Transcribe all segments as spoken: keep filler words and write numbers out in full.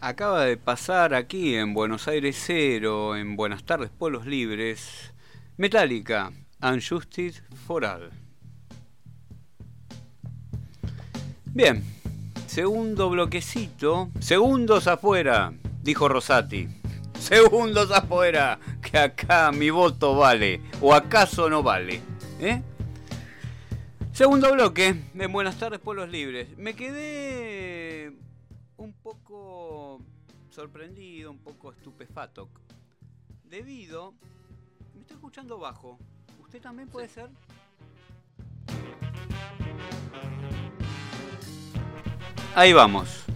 Acaba de pasar aquí en Buenos Aires Cero, en Buenas Tardes Pueblos Libres, Metallica, And Justice for All. Bien, segundo bloquecito, segundos afuera, dijo Rosati. Segundos afuera, que acá mi voto vale, o acaso no vale, ¿eh? Segundo bloque en Buenas Tardes Pueblos Libres. Me quedé un poco sorprendido, un poco estupefacto, debido... Me está escuchando bajo. ¿Usted también puede ser? Ahí vamos.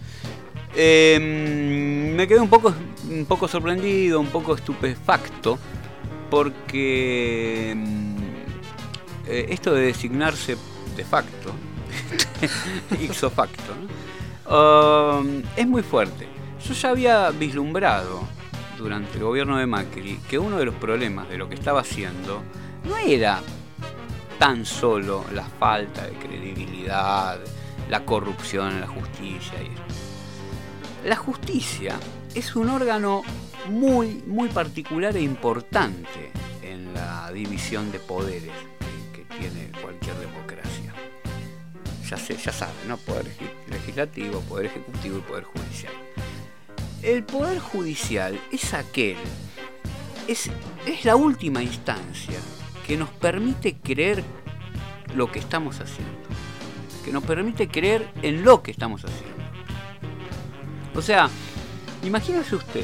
Eh, me quedé un poco, un poco sorprendido, un poco estupefacto, porque eh, esto de designarse de facto, ipso facto, ¿no? uh, es muy fuerte. Yo ya había vislumbrado durante el gobierno de Macri que uno de los problemas de lo que estaba haciendo no era tan solo la falta de credibilidad, la corrupción en la justicia y eso. La justicia es un órgano muy, muy particular e importante en la división de poderes que, que tiene cualquier democracia. Ya sé, ya saben, ¿no? Poder legislativo, poder ejecutivo y poder judicial. El poder judicial es aquel, es, es la última instancia que nos permite creer lo que estamos haciendo, que nos permite creer en lo que estamos haciendo. O sea, imagínese usted,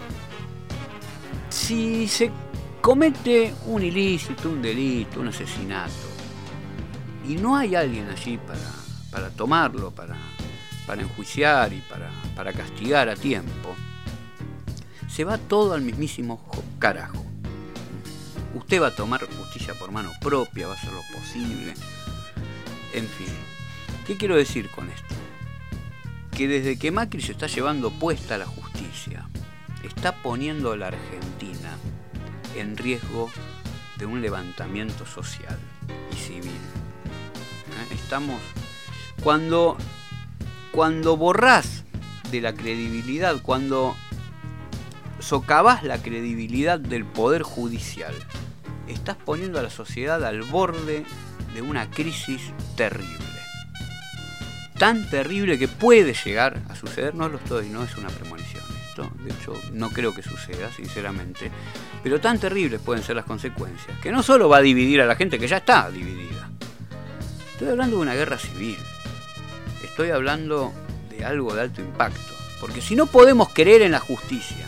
si se comete un ilícito, un delito, un asesinato, y no hay alguien allí para, para tomarlo, para, para enjuiciar y para, para castigar a tiempo, se va todo al mismísimo carajo. Usted va a tomar justicia por mano propia, va a hacer lo posible. En fin, ¿qué quiero decir con esto? Que desde que Macri se está llevando puesta la justicia, está poniendo a la Argentina en riesgo de un levantamiento social y civil. ¿Eh? Estamos... Cuando, cuando borrás de la credibilidad, cuando socavás la credibilidad del Poder Judicial, estás poniendo a la sociedad al borde de una crisis terrible. Tan terrible que puede llegar a suceder, no lo estoy, no es una premonición esto, de hecho no creo que suceda, sinceramente, pero tan terribles pueden ser las consecuencias, que no solo va a dividir a la gente que ya está dividida. Estoy hablando de una guerra civil, estoy hablando de algo de alto impacto, porque si no podemos creer en la justicia,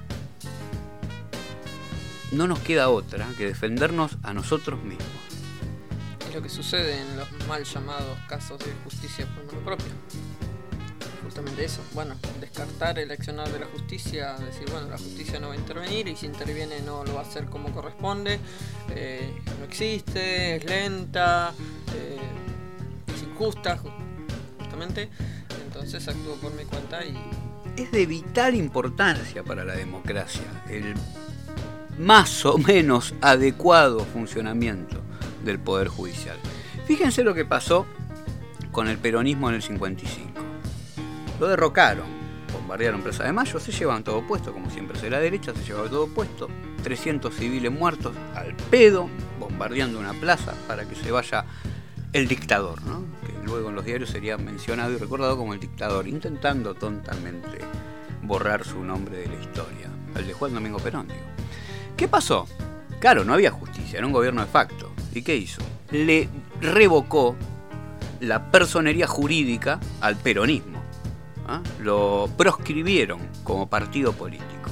no nos queda otra que defendernos a nosotros mismos. Lo que sucede en los mal llamados casos de justicia por mano propia. Justamente eso, bueno, descartar el accionar de la justicia, decir, bueno, la justicia no va a intervenir y si interviene no lo va a hacer como corresponde, eh, no existe, es lenta, eh, es injusta, justamente, entonces actúo por mi cuenta y... Es de vital importancia para la democracia el más o menos adecuado funcionamiento del Poder Judicial. Fíjense lo que pasó con el peronismo en el cincuenta y cinco. Lo derrocaron, bombardearon Plaza de Mayo, se llevaban todo puesto, como siempre hace la derecha, se llevaba todo puesto, trescientos civiles muertos al pedo, bombardeando una plaza para que se vaya el dictador, ¿no? Que luego en los diarios sería mencionado y recordado como el dictador, intentando tontamente borrar su nombre de la historia, el de Juan Domingo Perón, digo. ¿Qué pasó? Claro, no había justicia, era un gobierno de facto. ¿Y qué hizo? Le revocó la personería jurídica al peronismo. ¿Ah? Lo proscribieron como partido político.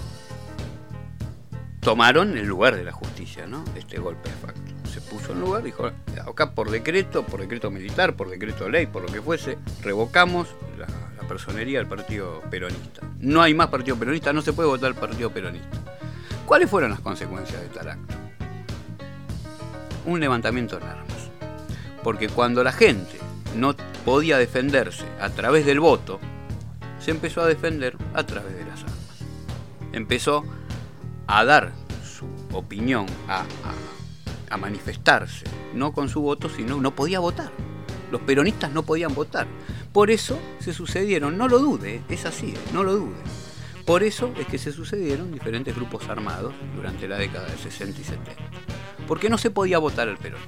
Tomaron el lugar de la justicia, ¿no? Este golpe de facto. Se puso en lugar, dijo, acá por decreto, por decreto militar, por decreto de ley, por lo que fuese, revocamos la, la personería del partido peronista. No hay más partido peronista, no se puede votar el partido peronista. ¿Cuáles fueron las consecuencias de tal acto? Un levantamiento en armas. Porque cuando la gente no podía defenderse a través del voto, se empezó a defender a través de las armas. Empezó a dar su opinión, a, a, a manifestarse, no con su voto, sino no podía votar. Los peronistas no podían votar. Por eso se sucedieron, no lo dude, es así, no lo dude. Por eso es que se sucedieron diferentes grupos armados durante la década de sesenta y setenta. Porque no se podía votar al Perón.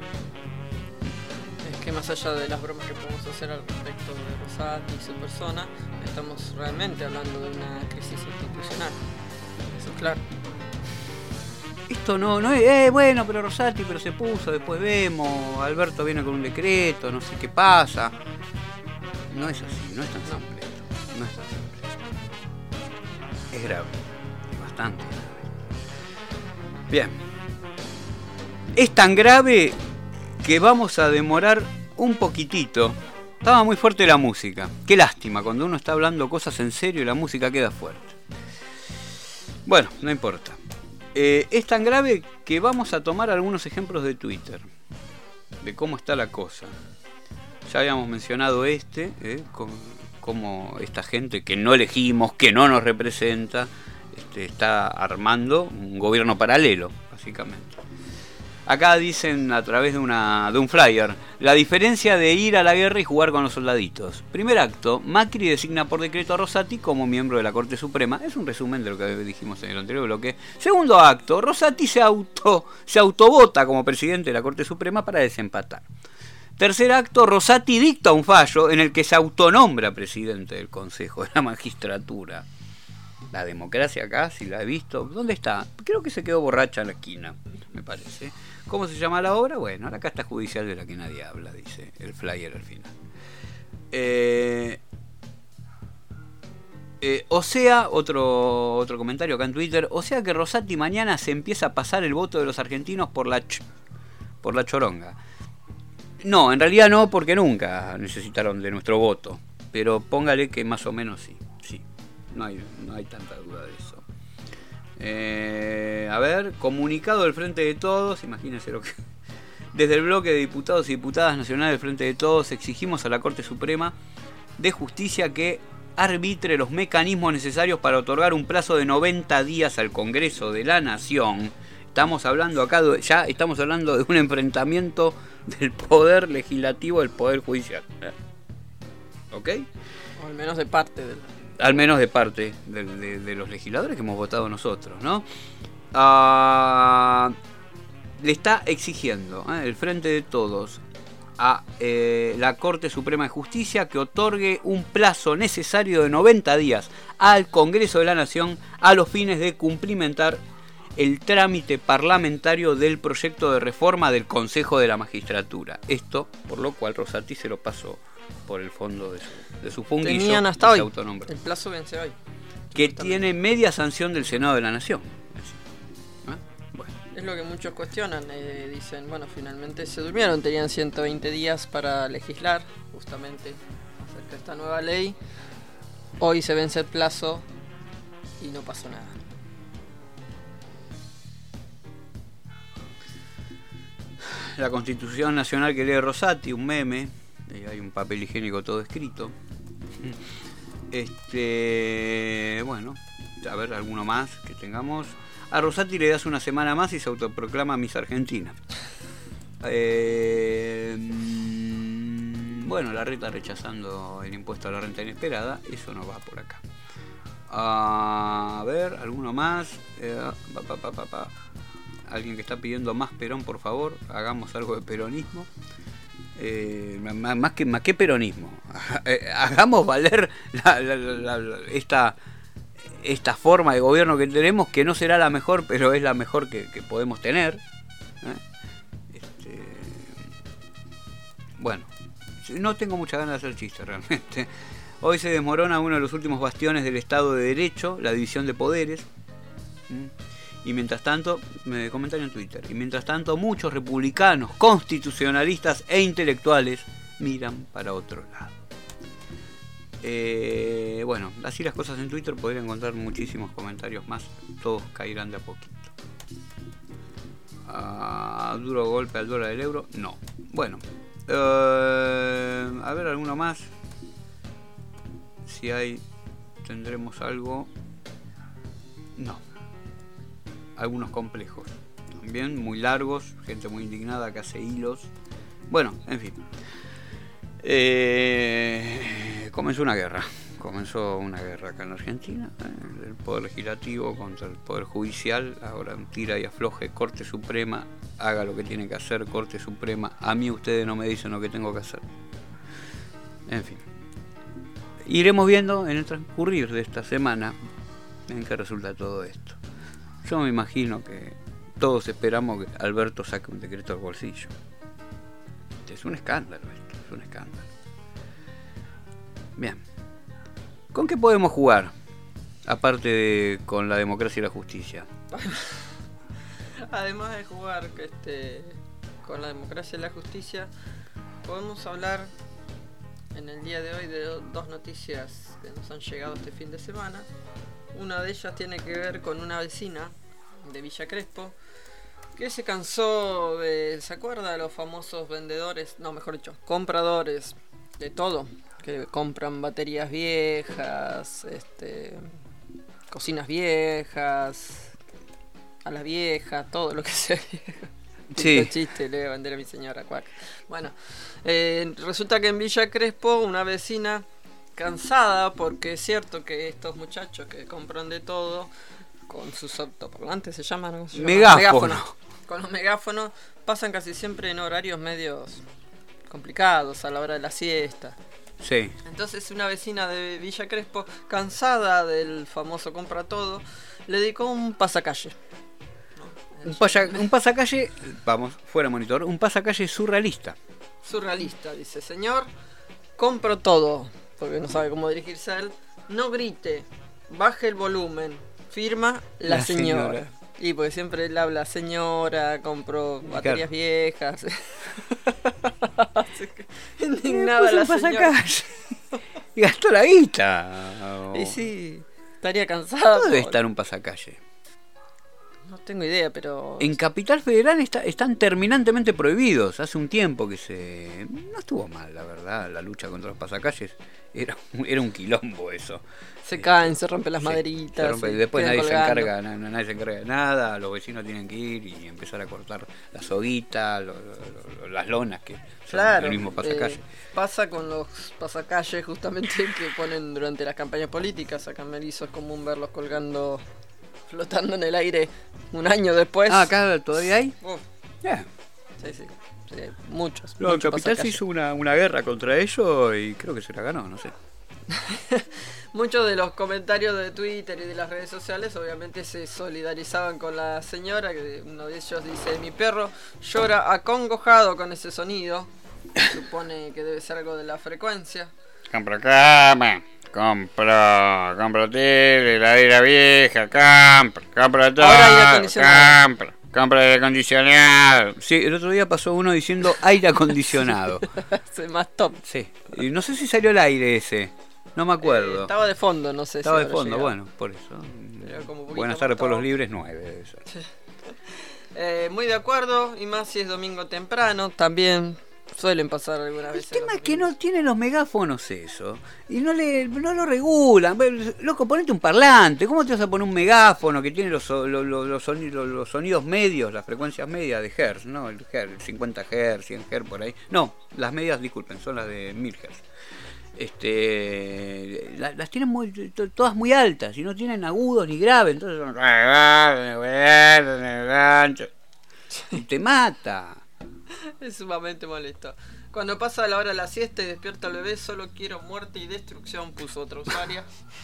Es que más allá de las bromas que podemos hacer al respecto de Rosati y su persona, estamos realmente hablando de una crisis institucional. Eso es claro. Esto no, no es, eh, bueno, pero Rosati, pero se puso, después vemos, Alberto viene con un decreto, no sé qué pasa. No es así, no es tan simple esto, no es tan simple. Es grave, es bastante grave. Bien. Es tan grave que vamos a demorar un poquitito. Estaba muy fuerte la música. Qué lástima, cuando uno está hablando cosas en serio y la música queda fuerte. Bueno, no importa. Eh, es tan grave que vamos a tomar algunos ejemplos de Twitter, de cómo está la cosa. Ya habíamos mencionado este, eh, con, cómo esta gente que no elegimos, que no nos representa, este, está armando un gobierno paralelo, básicamente. Acá dicen a través de, una, de un flyer, la diferencia de ir a la guerra y jugar con los soldaditos. Primer acto, Macri designa por decreto a Rosati como miembro de la Corte Suprema. Es un resumen de lo que dijimos en el anterior bloque. Segundo acto, Rosati se, auto, se autovota como presidente de la Corte Suprema para desempatar. Tercer acto, Rosati dicta un fallo en el que se autonombra presidente del Consejo de la Magistratura. La democracia acá, si la he visto. ¿Dónde está? Creo que se quedó borracha en la esquina, me parece. ¿Cómo se llama la obra? Bueno, la Casta Judicial de la que nadie habla, dice el flyer al final. Eh, eh, o sea, otro, otro comentario acá en Twitter, o sea que Rosati mañana se empieza a pasar el voto de los argentinos por la, ch- por la choronga. No, en realidad no, porque nunca necesitaron de nuestro voto. Pero póngale que más o menos sí, sí. No hay, no hay tanta duda de eso. Eh, a ver, comunicado del Frente de Todos, imagínense lo que... Desde el bloque de diputados y diputadas nacionales del Frente de Todos exigimos a la Corte Suprema de Justicia que arbitre los mecanismos necesarios para otorgar un plazo de noventa días al Congreso de la Nación. Estamos hablando acá, de, ya estamos hablando de un enfrentamiento del poder legislativo al poder judicial. ¿Ok? O al menos de parte del... Al menos de parte de, de, de los legisladores que hemos votado nosotros, ¿no? Uh, le está exigiendo ¿eh? el Frente de Todos a eh, la Corte Suprema de Justicia que otorgue un plazo necesario de noventa días al Congreso de la Nación a los fines de cumplimentar el trámite parlamentario del proyecto de reforma del Consejo de la Magistratura. Esto, por lo cual Rosati se lo pasó por el fondo de su, de su funguillo. Tenían hasta hoy. Autonombró. El plazo vence hoy. Que tiene media sanción del Senado de la Nación. ¿Eh? Bueno. Es lo que muchos cuestionan. Eh, dicen, bueno, finalmente se durmieron. Tenían ciento veinte días para legislar, justamente acerca de esta nueva ley. Hoy se vence el plazo y no pasó nada. La Constitución Nacional que lee Rosati, un meme. Hay un papel higiénico todo escrito. Este, bueno, a ver, alguno más que tengamos. A Rosati le das una semana más y se autoproclama Miss Argentina. Eh, bueno, la reta rechazando el impuesto a la renta inesperada. Eso no va por acá. A ver, alguno más. Eh, pa, pa, pa, pa, pa. Alguien que está pidiendo más Perón, por favor. Hagamos algo de peronismo. Eh, más, más, que, más que peronismo, hagamos valer la, la, la, la, esta, esta forma de gobierno que tenemos, que no será la mejor, pero es la mejor que, que podemos tener. ¿Eh? Este, bueno, no tengo muchas ganas de hacer chistes realmente. Hoy se desmorona uno de los últimos bastiones del Estado de Derecho, la división de poderes. ¿Mm? Y mientras tanto, me comentario en Twitter, y mientras tanto muchos republicanos, constitucionalistas e intelectuales miran para otro lado. Eh, bueno, así las cosas en Twitter, podrían encontrar muchísimos comentarios más, todos caerán de a poquito. Uh, ¿Duro golpe al dólar del euro? No. Bueno, uh, a ver alguno más. Si hay, tendremos algo. No. Algunos complejos, también muy largos, gente muy indignada que hace hilos. Bueno, en fin. Eh, comenzó una guerra. comenzó una guerra acá en Argentina, ¿eh? El Poder Legislativo contra el Poder Judicial, ahora un tira y afloje, Corte Suprema, haga lo que tiene que hacer, Corte Suprema, a mí ustedes no me dicen lo que tengo que hacer. En fin, iremos viendo en el transcurrir de esta semana en qué resulta todo esto. Yo me imagino que todos esperamos que Alberto saque un decreto del bolsillo. Es un escándalo esto, es un escándalo. Bien. ¿Con qué podemos jugar? Aparte de con la democracia y la justicia. Además de jugar este, con la democracia y la justicia, podemos hablar en el día de hoy de do- dos noticias que nos han llegado este fin de semana. Una de ellas tiene que ver con una vecina de Villa Crespo que se cansó de, ¿se acuerda de los famosos vendedores? No, mejor dicho, compradores de todo, que compran baterías viejas, este, cocinas viejas, a la vieja, todo lo que sea vieja. Sí. Este chiste le voy a vender a mi señora, cuac. Bueno, eh, resulta que en Villa Crespo una vecina cansada, porque es cierto que estos muchachos que compran de todo con sus autoparlantes, se llaman, ¿no? Se llama? Megáfono. Megáfono. Con los megáfonos pasan casi siempre en horarios medios complicados, a la hora de la siesta. Sí. Entonces una vecina de Villa Crespo, cansada del famoso compra todo, le dedicó un pasacalle. Un, pasa, un pasacalle, vamos, fuera monitor, un pasacalle surrealista. Surrealista, dice: señor, compro todo, porque no sabe cómo dirigirse a él. No grite, baje el volumen, firma la, La señora. señora. Y porque siempre él habla: señora, compro baterías Claro. viejas. Así que, indignada Eh, la puso un señora. pasacalle. Y gastó la guita. Y sí, estaría cansada. ¿Dónde debe por- estar un pasacalle? No tengo idea, pero... En Capital Federal está, están terminantemente prohibidos. Hace un tiempo que se... No estuvo mal, la verdad, la lucha contra los pasacalles. Era, un- era un quilombo eso. Se caen, se rompen las Sí, maderitas. se rompe, y después quedan nadie se, colgando. encarga, na- nadie se encarga de nada, los vecinos tienen que ir y empezar a cortar la soguita, lo- lo- lo- las lonas que son Claro, el mismo pasacalle. eh, pasa con los pasacalles justamente que ponen durante las campañas políticas. Acá en Merizo es común verlos colgando, flotando en el aire un año después. Ah, acá todavía hay. Uf, Yeah. sí, sí, sí, muchos. No, en muchos Capital se pasacalles. hizo una, una guerra contra ellos y creo que se la ganó, no sé. Muchos de los comentarios de Twitter y de las redes sociales obviamente se solidarizaban con la señora, que uno de ellos dice: mi perro llora acongojado con ese sonido. Supone que debe ser algo de la frecuencia. Compro cama, compro, compro tele, heladera vieja, compro, compro todo, Ahora aire acondicionado. compro, compro aire acondicionado. Sí, el otro día pasó uno diciendo aire acondicionado. Es más top. Sí, y no sé si salió al aire ese, no me acuerdo. Eh, estaba de fondo, no sé Estaba si de habrá fondo, llegado. bueno, por eso. Era como un poquito Buenas más tardes, Pueblos top. Libres, nueve debe ser. Eh, muy de acuerdo, y más si es domingo temprano, también suelen pasar algunas El veces. tema los es que no domingos. tienen los megáfonos eso. Y no le no lo regulan. Loco, ponete un parlante. ¿Cómo te vas a poner un megáfono que tiene los, so- lo- lo- los, sonidos, los sonidos medios, las frecuencias medias de hertz, ¿no? El hertz, cincuenta hertz, cien hertz por ahí. No, las medias, disculpen, son las de mil hertz. Este, la- las tienen muy, to- todas muy altas y no tienen agudos ni graves. Entonces son... Y te mata. Es sumamente molesto. Cuando pasa la hora de la siesta y despierta el bebé, solo quiero muerte y destrucción, puso otra usuaria.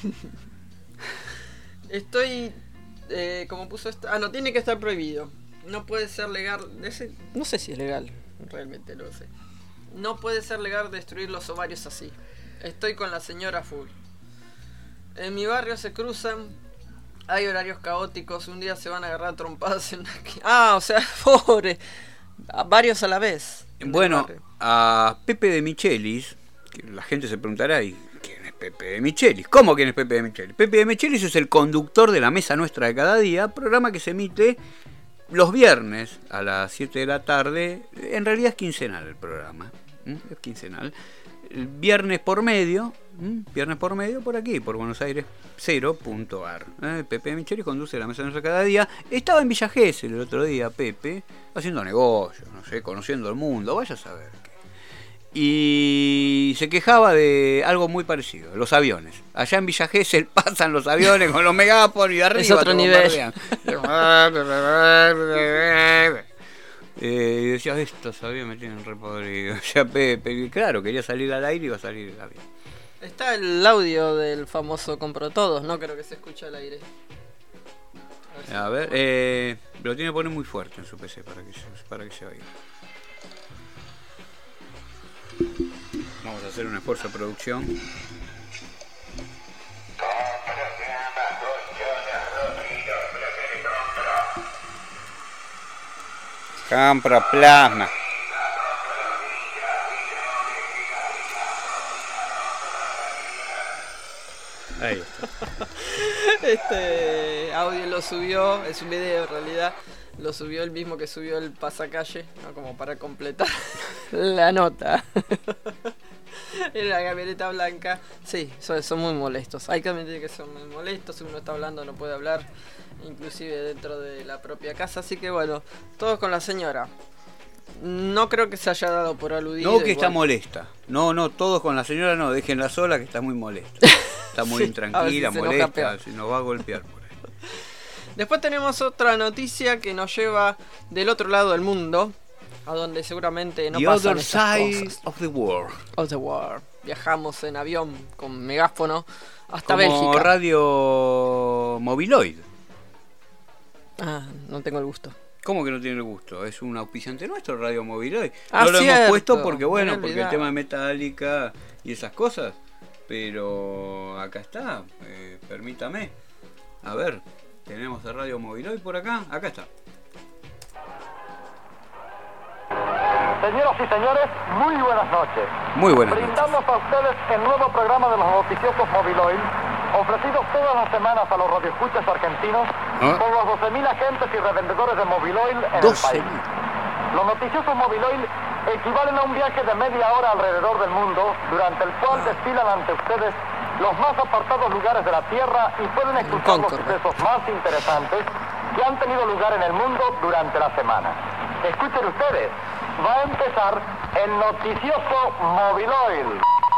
Estoy... Eh, como puso esta... Ah, no, tiene que estar prohibido. No puede ser legal... ese- No sé si es legal, realmente no lo sé. No puede ser legal destruir los ovarios así. Estoy con la señora full. En mi barrio se cruzan... Hay horarios caóticos, un día se van a agarrar trompadas en una... esquina. Ah, o sea, pobre. A varios a la vez. en el Bueno, barrio. a Pepe de Michelis, que la gente se preguntará, ¿y quién es Pepe de Michelis? ¿Cómo quién es Pepe de Michelis? Pepe de Michelis es el conductor de La Mesa Nuestra de Cada Día, programa que se emite los viernes a las siete de la tarde. En realidad es quincenal el programa, ¿m? Es quincenal. El viernes por medio, ¿m? Viernes por medio por aquí, por Buenos Aires cero punto ar. ¿eh? Pepe de Michelis conduce La Mesa Nuestra de Cada Día. Estaba en Villa Gesell el otro día, Pepe, haciendo negocios, no sé, conociendo el mundo, vaya a saber qué. y se quejaba de algo muy parecido, los aviones. Allá en Villa Gesell pasan los aviones con los megáfonos y arriba es otro nivel. eh, y decía, estos aviones me tienen re podrido. Ya Pepe, claro, quería salir al aire y iba a salir el avión. Está el audio del famoso Compro Todos, no creo que se escuche al aire. A ver, a ver eh, lo tiene que poner muy fuerte en su P C para que se, para que se oiga. Vamos a hacer un esfuerzo de producción. Compra plasma. Ahí está. Este audio lo subió, es un video en realidad, lo subió el mismo que subió el pasacalle, ¿no? Como para completar la nota. En la camioneta blanca. Sí, son, son muy molestos. Hay que admitir que son muy molestos. Si uno está hablando no puede hablar, inclusive dentro de la propia casa. Así que bueno, todos con la señora. No creo que se haya dado por aludido. No, que igual. está molesta. No, no, todos con la señora no, déjenla sola que está muy molesta. Está muy Sí, intranquila, si molesta, si nos va a golpear por ahí. Después tenemos otra noticia que nos lleva del otro lado del mundo, a donde seguramente no The pasan other estas side cosas. of the world. Of the world. Viajamos en avión con megáfono hasta Como Bélgica. radio mobiloid. Ah, no tengo el gusto. ¿Cómo que no tiene el gusto? Es un auspiciante nuestro, Radio Mobiloid. Ah, no lo cierto. hemos puesto porque, Me bueno, había porque el olvidado. tema de Metallica y esas cosas. Pero acá está, eh, permítame. A ver, tenemos a Radio Mobiloid por acá. Acá está. Señoras y señores, muy buenas noches. Muy buenas noches. Brindamos a ustedes el nuevo programa de los noticiosos Mobiloid, ofrecidos todas las semanas a los radioescuchas argentinos ¿Ah? por los doce mil agentes y revendedores de Mobiloid en el doce país. mil. Los noticiosos Mobiloid equivalen a un viaje de media hora alrededor del mundo, durante el cual desfilan ante ustedes los más apartados lugares de la Tierra y pueden escuchar los Concorde. sucesos más interesantes que han tenido lugar en el mundo durante la semana. Escuchen ustedes, va a empezar el noticioso Mobiloid.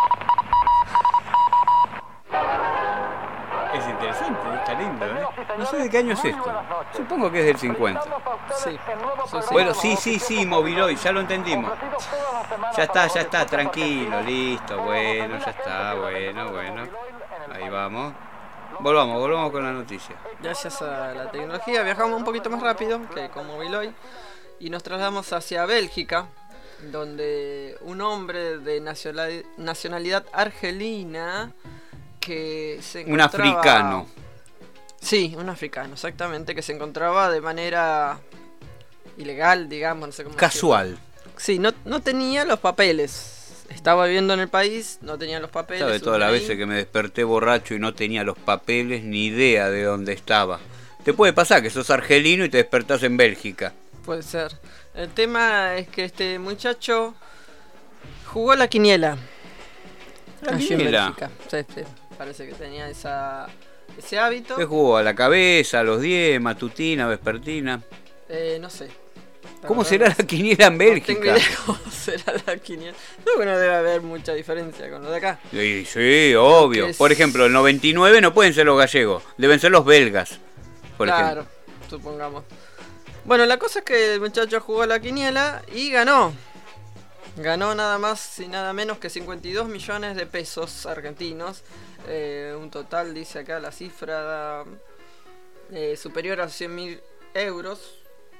Es interesante, está lindo, ¿eh? No sé de qué año es esto. Supongo que es del cincuenta. Sí, sí, sí. Bueno, sí, sí, sí, Mobiloid, ya lo entendimos. Ya está, ya está, tranquilo, listo, bueno, ya está, bueno, bueno. Ahí vamos. Volvamos, volvamos con la noticia. Gracias a la tecnología viajamos un poquito más rápido que con Mobiloid y nos trasladamos hacia Bélgica, donde un hombre de nacionalidad, nacionalidad argelina que se Un encontraba... africano. Sí, un africano, exactamente, que se encontraba de manera ilegal, digamos, no sé cómo Casual. decirlo. Sí, no, no tenía los papeles. Estaba viviendo en el país, no tenía los papeles. ¿Sabe su todas las D N I? veces que me desperté borracho y no tenía los papeles ni idea de dónde estaba? Te puede pasar que sos argelino y te despertás en Bélgica. Puede ser. El tema es que este muchacho jugó la quiniela. La allí en quiniela. Bélgica. Sí, sí, parece que tenía esa, ese hábito. ¿Qué jugó? ¿A la cabeza, a los diez, matutina, vespertina? Eh, no sé. La ¿Cómo verdad será no la quiniela en No tengo Bélgica? idea cómo será la quiniela. Creo que no debe haber mucha diferencia con lo de acá. Sí, sí, obvio. que es- Por ejemplo, el noventa y nueve no pueden ser los gallegos, deben ser los belgas. Por claro, ejemplo. supongamos. Bueno, la cosa es que el muchacho jugó la quiniela y ganó. Ganó nada más y nada menos que cincuenta y dos millones de pesos argentinos. Eh, un total, dice acá la cifra, eh, superior a cien mil euros.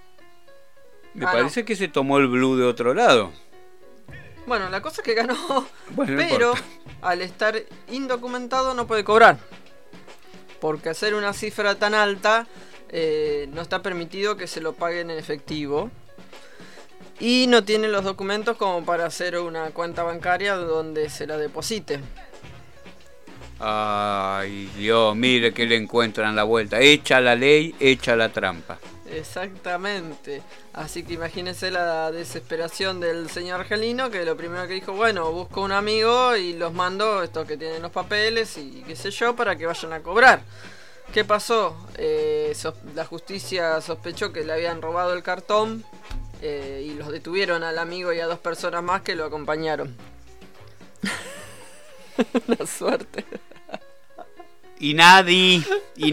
Me Ah, parece que se tomó el blue de otro lado. Bueno, la cosa es que ganó, Bueno, no pero importa. al estar indocumentado no puede cobrar. Porque hacer una cifra tan alta eh, no está permitido que se lo paguen en efectivo. Y no tiene los documentos como para hacer una cuenta bancaria donde se la deposite. Ay, Dios, mire que le encuentran la vuelta. Echa la ley, echa la trampa. Exactamente. Así que imagínense la desesperación del señor argelino, que lo primero que dijo, bueno, busco un amigo y los mando, estos que tienen los papeles y qué sé yo, para que vayan a cobrar. ¿Qué pasó? Eh, sos- la justicia sospechó que le habían robado el cartón eh, y los detuvieron al amigo y a dos personas más que lo acompañaron. Una suerte. Y nadie, y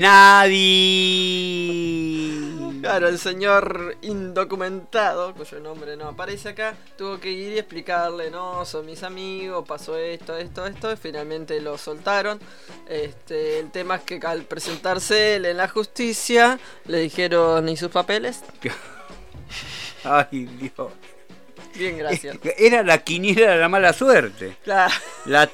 nadie. Claro, el señor indocumentado, cuyo nombre no aparece acá, tuvo que ir y explicarle, no, son mis amigos, pasó esto, esto, esto, y finalmente lo soltaron. Este, el tema es que al presentarse él en la justicia, le dijeron, ¿y sus papeles? Ay, Dios. Bien, gracias. Era la quiniela de la mala suerte. Claro. La...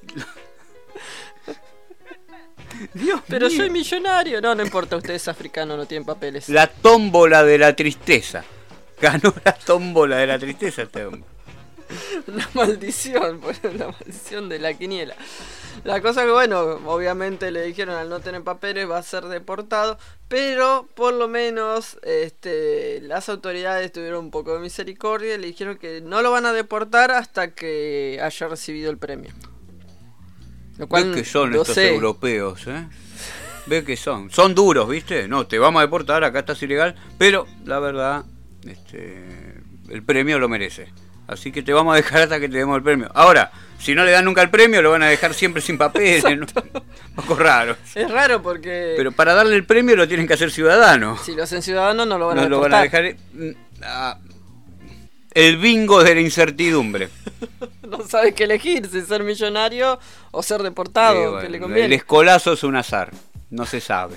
Dios Pero mío. soy millonario. No, no importa, usted es africano, no tiene papeles. La tómbola de la tristeza. Ganó la tómbola de la tristeza este hombre. Una maldición, la maldición de la quiniela. La cosa que, bueno, obviamente le dijeron al no tener papeles va a ser deportado, pero por lo menos este, las autoridades tuvieron un poco de misericordia y le dijeron que no lo van a deportar hasta que haya recibido el premio. Lo cual, ¿Ves que son lo estos sé. europeos? ¿Eh? ¿Ves que son? Son duros, ¿viste? No, te vamos a deportar, acá estás ilegal, pero la verdad, este, el premio lo merece. Así que te vamos a dejar hasta que te demos el premio. Ahora, si no le dan nunca el premio, lo van a dejar siempre sin papeles. ¿No? Un poco raro. Es raro porque... Pero para darle el premio lo tienen que hacer ciudadano. Si lo hacen ciudadano no lo van no a lo deportar. van a dejar... Ah, el bingo de la incertidumbre. No sabe qué elegir, si ser millonario o ser deportado, Eh, que bueno, le conviene. el escolazo es un azar, no se sabe.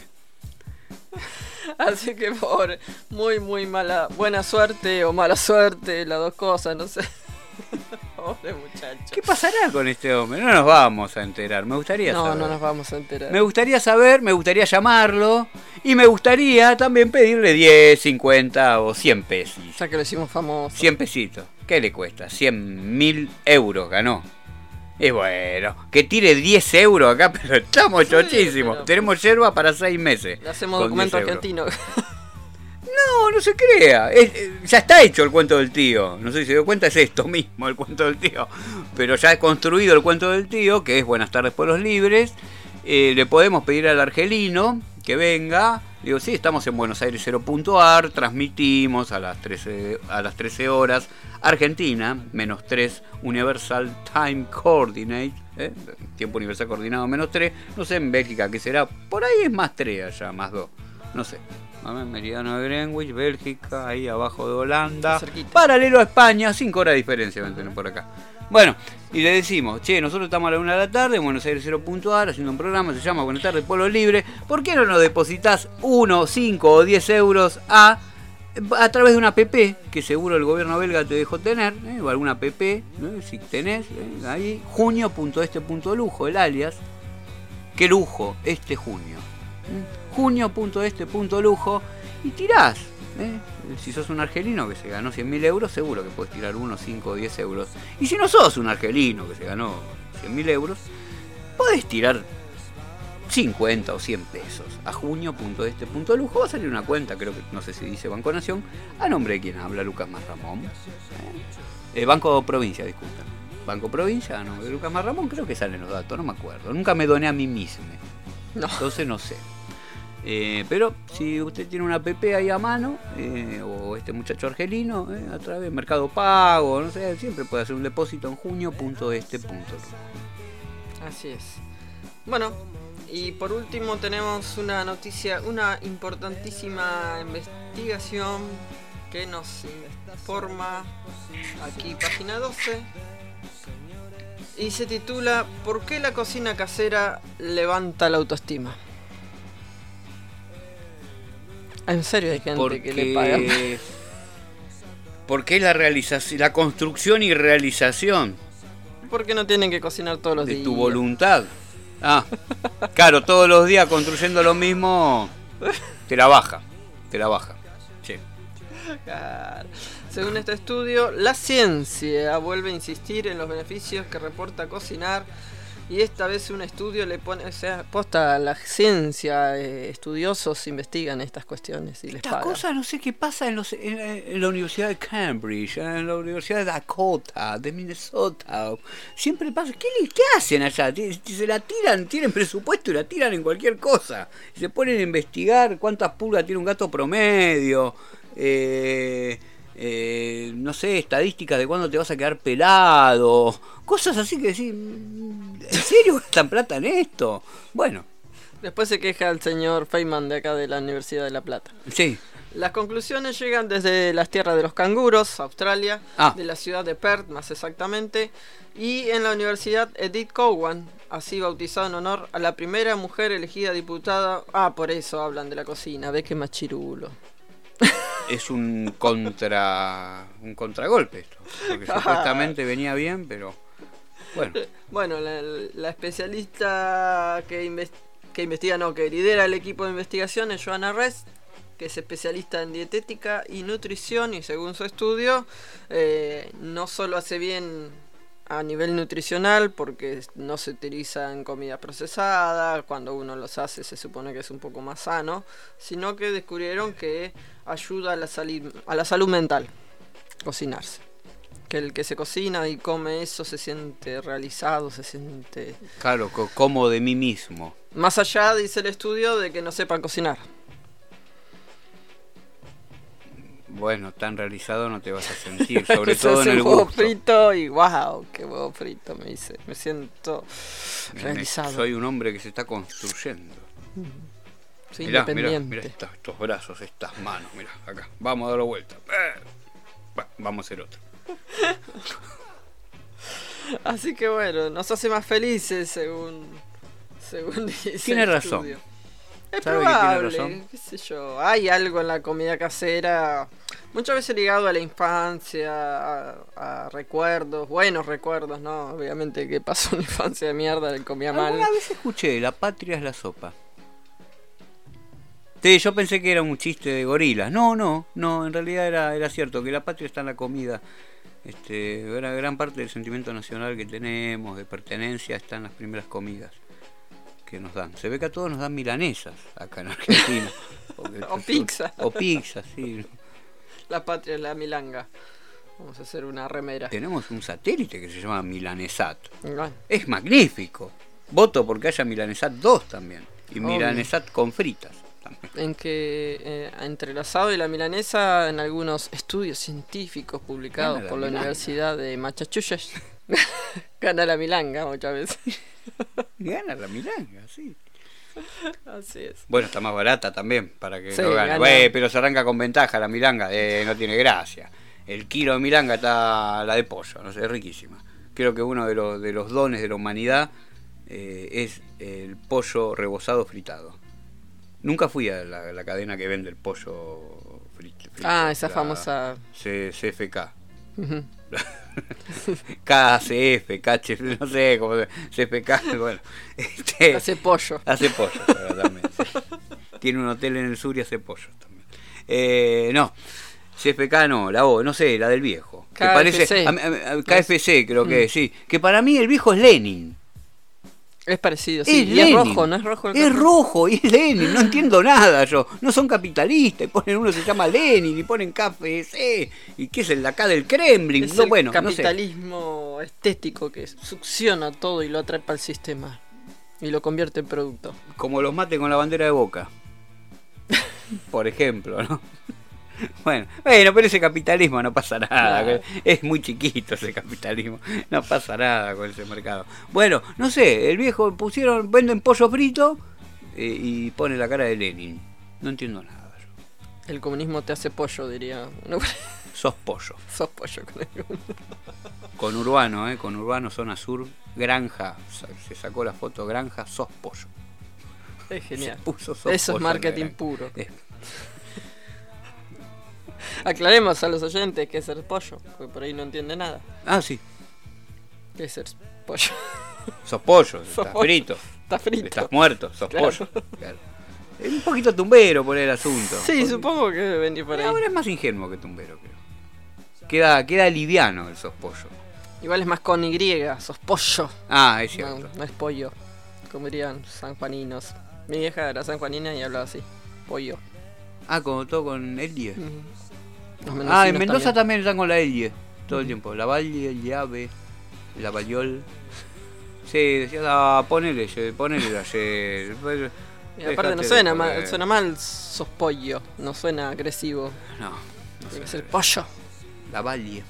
Así que pobre, muy muy mala, buena suerte o mala suerte, las dos cosas, no sé. Pobre muchacho. ¿Qué pasará con este hombre? No nos vamos a enterar, me gustaría No, saber. no nos vamos a enterar. Me gustaría saber, me gustaría llamarlo y me gustaría también pedirle diez, cincuenta o cien pesos. Ya que lo hicimos famoso. cien pesitos. ¿Qué le cuesta? cien mil euros ganó. Y bueno, que tire diez euros acá, pero estamos Sí, chochísimos. pero- Tenemos yerba para seis meses. Le hacemos con documento diez euros. argentino. No, no se crea. Es- eh, ya está hecho el cuento del tío. No sé si se dio cuenta, es esto mismo, el cuento del tío. Pero ya he construido el cuento del tío, que es Buenas tardes Pueblos Libres. Eh, le podemos pedir al argelino que venga. Digo, sí, estamos en Buenos Aires cero punto a r, transmitimos a las trece, a las trece horas. Argentina, menos tres, Universal Time Coordinate, ¿eh? Tiempo universal coordinado, menos tres. No sé en Bélgica qué será, por ahí es más tres allá, más dos. No sé. A ver, Meridiano de Greenwich, Bélgica, ahí abajo de Holanda. Está cerquita. Paralelo a España, cinco horas de diferencia van a tener por acá. Bueno, y le decimos, che, nosotros estamos a la una de la tarde en Buenos Aires cero punto a r haciendo un programa, se llama Buenas tardes Pueblo Libre. ¿Por qué no nos depositas uno, cinco o diez euros a, a través de una app que seguro el gobierno belga te dejó tener, ¿eh? O alguna app, ¿no? Si tenés, ¿eh? Ahí, junio punto este punto lujo, el alias. Qué lujo, este junio. ¿eh? junio punto este punto lujo y tirás. ¿eh? Si sos un argelino que se ganó cien mil euros, seguro que puedes tirar uno, cinco o diez euros. Y si no sos un argelino que se ganó cien mil euros, podés tirar cincuenta o cien pesos a junio punto este punto lujo. Va a salir una cuenta, creo que no sé si dice Banco Nación, a nombre de quien habla, Lucas Marramón. ¿eh? Eh, Banco Provincia, disculpen. Banco Provincia, a nombre de Lucas Marramón, creo que salen los datos, no me acuerdo. Nunca me doné a mí mismo. No. Entonces no sé. Eh, pero si usted tiene una app ahí a mano, eh, o este muchacho argelino, eh, a través de Mercado Pago, no sé, siempre puede hacer un depósito en junio punto este punto lujo. Así es. Bueno, y por último tenemos una noticia, una importantísima investigación que nos informa aquí, página doce, y se titula ¿Por qué la cocina casera levanta la autoestima? En serio hay gente Porque, que le paga. porque es la realización, la construcción y realización Porque no tienen que cocinar todos los de días. tu voluntad. Ah, claro, todos los días construyendo lo mismo, te la baja, te la baja. Sí. Claro. Según este estudio, la ciencia vuelve a insistir en los beneficios que reporta cocinar, y esta vez un estudio le pone, o sea, posta, la ciencia, eh, estudiosos investigan estas cuestiones y les Estas pagan. cosas no sé qué pasa en, los, en, en la Universidad de Cambridge, en la Universidad de Dakota, de Minnesota. Siempre pasa. ¿Qué, le- qué hacen allá? Se la tiran, tienen presupuesto y la tiran en cualquier cosa. Se ponen a investigar cuántas pulgas tiene un gato promedio. Eh, eh, no sé, estadísticas de cuándo te vas a quedar pelado, cosas así que decís, ¿en serio gastan plata en esto? Bueno. Después se queja el señor Feynman de acá de la Universidad de La Plata. Sí. Las conclusiones llegan desde las tierras de los canguros, Australia, ah. de la ciudad de Perth más exactamente, y en la Universidad Edith Cowan, así bautizado en honor a la primera mujer elegida diputada. Ah, por eso hablan de la cocina, ve que machirulo. Es un contra un contragolpe esto, porque supuestamente venía bien, pero bueno. Bueno, la, la especialista que, invest, que investiga, no, que lidera el equipo de investigación es Joanna Rest, que es especialista en dietética y nutrición, y según su estudio, eh, no solo hace bien a nivel nutricional, porque no se utilizan comida procesada, cuando uno los hace se supone que es un poco más sano, sino que descubrieron que ayuda a la, sali- a la salud mental, cocinarse. Que el que se cocina y come eso se siente realizado, se siente... Claro, co- como de mí mismo. Más allá, dice el estudio, de que no sepan cocinar. Bueno, tan realizado no te vas a sentir, sobre todo en el huevo gusto. frito y wow, qué huevo frito, me dice. Me siento Me- realizado. Soy un hombre que se está construyendo. Soy Mirá, mirá, independiente. mirá estos, estos brazos, estas manos, mirá, acá. Vamos a darlo vuelta. Eh, va, vamos a hacer otro. Así que bueno, nos hace más felices según, según dice Tiene el razón. estudio. Es ¿Sabe que tiene probable, razón? qué sé yo. Hay algo en la comida casera, muchas veces ligado a la infancia, a, a recuerdos, buenos recuerdos, ¿no? Obviamente que pasó una infancia de mierda, comía mal. Alguna vez escuché, la patria es la sopa. Sí, yo pensé que era un chiste de gorilas. No, no, no, en realidad era, era cierto, que la patria está en la comida. Este, gran, gran parte del sentimiento nacional que tenemos, de pertenencia, está en las primeras comidas que nos dan. Se ve que a todos nos dan milanesas acá en Argentina. Porque O pizza. O pizza, sí. La patria es la milanga. Vamos a hacer una remera. Tenemos un satélite que se llama Milanesat. Bueno, Es magnífico. Voto porque haya Milanesat dos también. Y Obvio. Milanesat con fritas también. en que eh, entre el asado y la milanesa, en algunos estudios científicos publicados Gana la por la milanga. Universidad de Massachusetts, gana la milanga muchas veces. Gana la milanga, sí. Así es. Bueno, está más barata también para que Sí, no gane. gana. Güey, pero se arranca con ventaja la milanga, eh, no tiene gracia. El kilo de milanga está la de pollo, no sé, es riquísima. Creo que uno de los, de los dones de la humanidad eh, es el pollo rebozado fritado. Nunca fui a la, la cadena que vende el pollo frito. frito, Ah, esa la famosa. C- CFK. Ujú. K C F, K H F, no sé cómo se C F K, bueno. Este, Hace pollo. Hace pollo, pero también. Sí. Tiene un hotel en el sur y hace pollo también. Eh, no, C F K no, la O, no sé, la del viejo. Que K F C. parece, a- a- a- K F C creo que Mm. es, sí. Que para mí el viejo es Lenin. Es parecido, Es sí. Y Lenin. es rojo, ¿no es rojo el Es café? rojo y es Lenin, no entiendo nada yo. No son capitalistas, y ponen uno se llama Lenin y ponen K F C. ¿Y qué es el de acá del Kremlin? Es No, el bueno, no sé. capitalismo estético que succiona todo y lo atrae al sistema. Y lo convierte en producto. Como los mates con la bandera de Boca. Por ejemplo, ¿no? Bueno, bueno, pero ese capitalismo no pasa nada. Claro. Es muy chiquito ese capitalismo. No pasa nada con ese mercado. Bueno, no sé, el viejo pusieron, venden pollo frito eh, y pone la cara de Lenin. No entiendo nada yo. El comunismo te hace pollo, diría. No, Sos pollo. sos pollo con el comunismo. Con Urbano, ¿eh? Con Urbano, zona sur, granja. Se sacó la foto granja, sos pollo. Es genial. Se puso sos Eso pollo es en la marketing granja. puro. Es- Aclaremos a los oyentes qué es ser pollo, porque por ahí no entiende nada. Ah, sí. ¿Qué es ser pollo? Sos pollo, Sos estás pollo. frito. Está frito. Estás muerto, sos Claro. pollo. Claro. Es un poquito tumbero por el asunto. Sí, Porque- supongo que debe venir por ahí. Ahora es más ingenuo que tumbero, creo. Queda, queda liviano el sos pollo. Igual es más con Y, sos pollo. Ah, es No, cierto. no es pollo. Como dirían sanjuaninos. Mi vieja era sanjuanina y hablaba así. Pollo. Ah, como todo con Elie. Mm. Los Ah, en mendocinos Mendoza también. también están con la Elie. Todo el tiempo. La Valle, el Llave, la Bayol. Sí, decía, ah, ponele, ye- ponele ayer. Y aparte no Dejate suena de mal, joder. suena mal, sos pollo. No suena agresivo. No, no Tiene que sé. ser pollo. la Valle.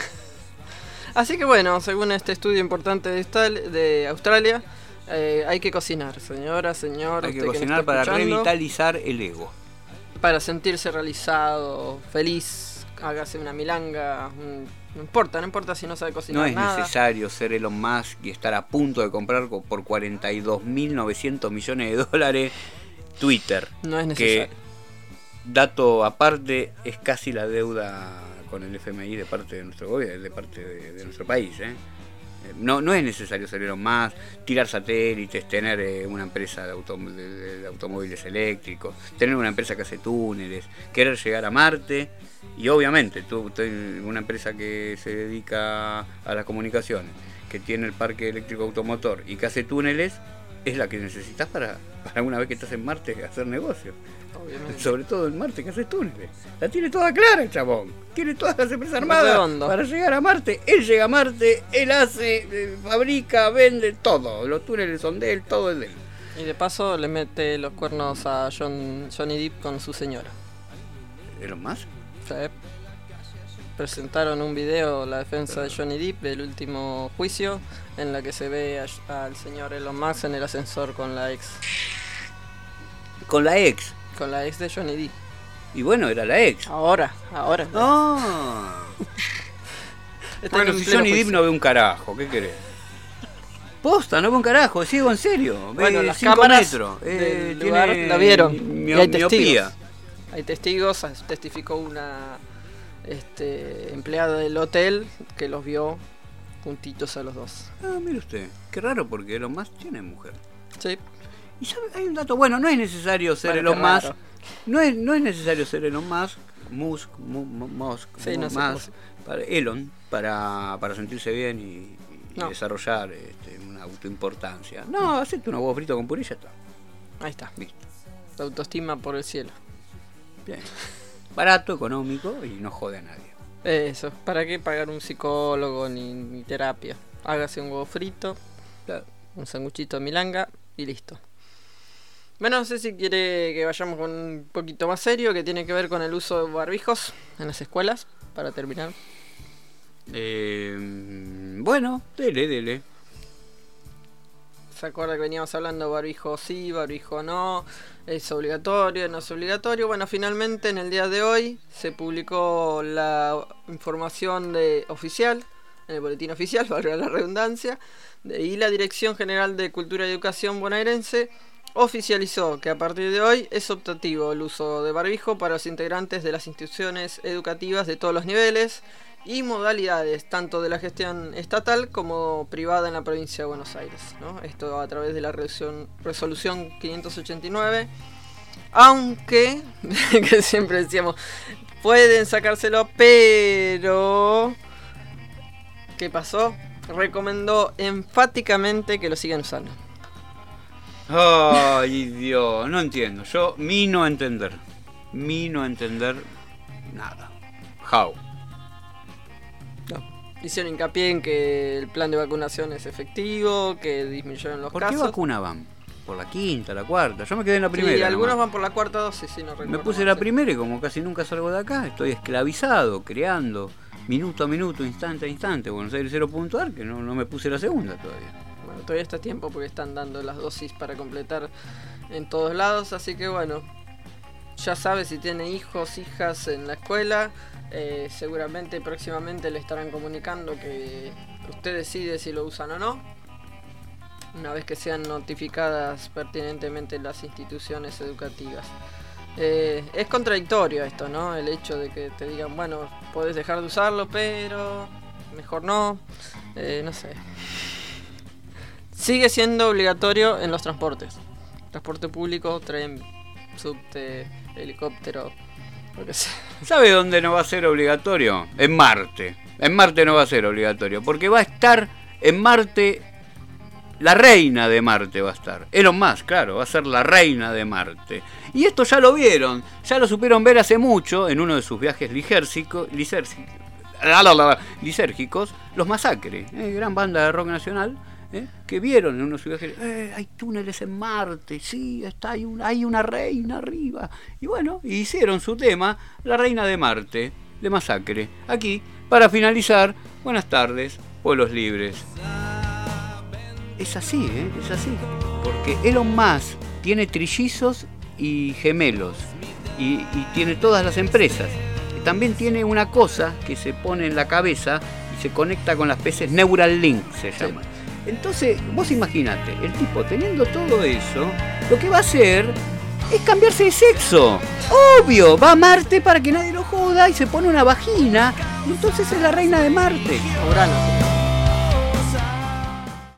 Así que bueno, según este estudio importante de, Estal, de Australia, eh, hay que cocinar, señora, señor. Hay que cocinar para revitalizar el ego. Para sentirse realizado, feliz, hágase una milanga, un, no importa, no importa si no sabe cocinar. No es nada. necesario ser Elon Musk y estar a punto de comprar por cuarenta y dos mil novecientos millones de dólares Twitter. No es necesario. Que, dato aparte, es casi la deuda con el F M I de parte de nuestro gobierno, de parte de, de nuestro país, ¿eh? No, no es necesario ser Elon Musk, tirar satélites, tener eh, una empresa de, autom de, de automóviles eléctricos, tener una empresa que hace túneles, querer llegar a Marte y obviamente tú, tú una empresa que se dedica a las comunicaciones, que tiene el parque eléctrico automotor y que hace túneles, es la que necesitas para, para una vez que estás en Marte hacer negocios. Obviamente. Sobre todo en Marte, que hace túneles. La tiene toda clara el chabón. Tiene todas las empresas armadas Redondo. para llegar a Marte. Él llega a Marte, él hace, eh, fabrica, vende todo. Los túneles son de él, todo es de él. Y de paso le mete los cuernos a John, Johnny Depp con su señora. ¿Elon Musk? Sí. Presentaron un video, la defensa de Johnny Depp, del último juicio, en la que se ve a, al señor Elon Musk en el ascensor con la ex. Con la ex. Con la ex de Johnny Depp. Y bueno, era la ex. Ahora, ahora. Ah. Está Bueno, en si pleno Johnny Depp juicio. no ve un carajo, ¿qué querés? Posta, no ve un carajo, sigo en serio. Ve Bueno, las cinco cámaras metros. del Eh, lugar tiene la vieron. mi- Y hay miopía. testigos. Hay testigos, testificó una este, empleada del hotel que los vio juntitos a los dos. Ah, mire usted, qué raro porque Elon Musk tiene mujer. Sí. Y sabe, hay un dato, bueno, no es necesario ser Bueno, Elon qué Musk. raro. No es, no es necesario ser Elon Musk, Musk, Mu- Mu- Musk, Sí, no sé Musk, cómo se- para Elon, para, para sentirse bien y, y No. desarrollar este, una autoimportancia. No, hacete un huevo frito con puré y ya está. Ahí está. Listo. La autoestima por el cielo. Bien. Barato, económico y no jode a nadie. Eso, ¿para qué pagar un psicólogo ni, ni terapia? Hágase un huevo frito, Claro. un sanguchito de milanga y listo. Bueno, no sé si quiere que vayamos con un poquito más serio, que tiene que ver con el uso de barbijos en las escuelas, para terminar. Eh, bueno, dele, dele. ¿Se acuerda que veníamos hablando barbijo sí, barbijo no? ¿Es obligatorio, no es obligatorio? Bueno, finalmente en el día de hoy se publicó la información de oficial, en el boletín oficial, valga la redundancia, de, y la Dirección General de Cultura y Educación bonaerense oficializó que a partir de hoy es optativo el uso de barbijo para los integrantes de las instituciones educativas de todos los niveles y modalidades, tanto de la gestión estatal como privada en la provincia de Buenos Aires, ¿no? Esto a través de la resolución, resolución quinientos ochenta y nueve, aunque, que siempre decíamos, pueden sacárselo, pero ¿qué pasó? Recomendó enfáticamente que lo sigan usando. Ay, Dios, no entiendo. Yo, mi no entender. Mi no entender nada. How. No. Hicieron hincapié en que el plan de vacunación es efectivo, que disminuyeron los ¿Por qué casos. vacuna van? ¿Por la quinta, la cuarta? Yo me quedé en la primera. Sí, algunos nomás. van por la cuarta dosis, sí, no recuerdo. Me puse mal, la sí. primera y como casi nunca salgo de acá, estoy esclavizado, creando, minuto a minuto, instante a instante, Buenos Aires cero punto ar, que no, no me puse la segunda todavía. Bueno, todavía está a tiempo porque están dando las dosis para completar en todos lados, así que bueno, ya sabe si tiene hijos, hijas en la escuela, eh, seguramente próximamente le estarán comunicando que usted decide si lo usan o no, una vez que sean notificadas pertinentemente las instituciones educativas. Eh, es contradictorio esto, ¿no? El hecho de que te digan, bueno, podés dejar de usarlo, pero mejor no, eh, no sé. Sigue siendo obligatorio en los transportes. Transporte público, tren, subte, helicóptero, lo que sea. ¿Sabe dónde no va a ser obligatorio? En Marte. En Marte no va a ser obligatorio, porque va a estar en Marte, la reina de Marte va a estar. Elon Musk, claro, va a ser la reina de Marte. Y esto ya lo vieron, ya lo supieron ver hace mucho en uno de sus viajes lisérgicos, lisérgicos, lisérgicos los Masacres, eh, gran banda de rock nacional. ¿Eh? Que vieron en unos viajes, eh, hay túneles en Marte, sí, está, hay, un, hay una reina arriba. Y bueno, hicieron su tema, la reina de Marte. Le Massacre. Aquí, para finalizar, buenas tardes, pueblos libres. Es así, ¿eh? Es así. Porque Elon Musk tiene trillizos y gemelos. Y, y tiene todas las empresas. Y también tiene una cosa que se pone en la cabeza y se conecta con las peces, Neuralink se llama. Sí. Entonces, vos imaginate, el tipo teniendo todo eso, lo que va a hacer es cambiarse de sexo. Obvio, va a Marte para que nadie lo joda y se pone una vagina. Y entonces es la reina de Marte. Urano.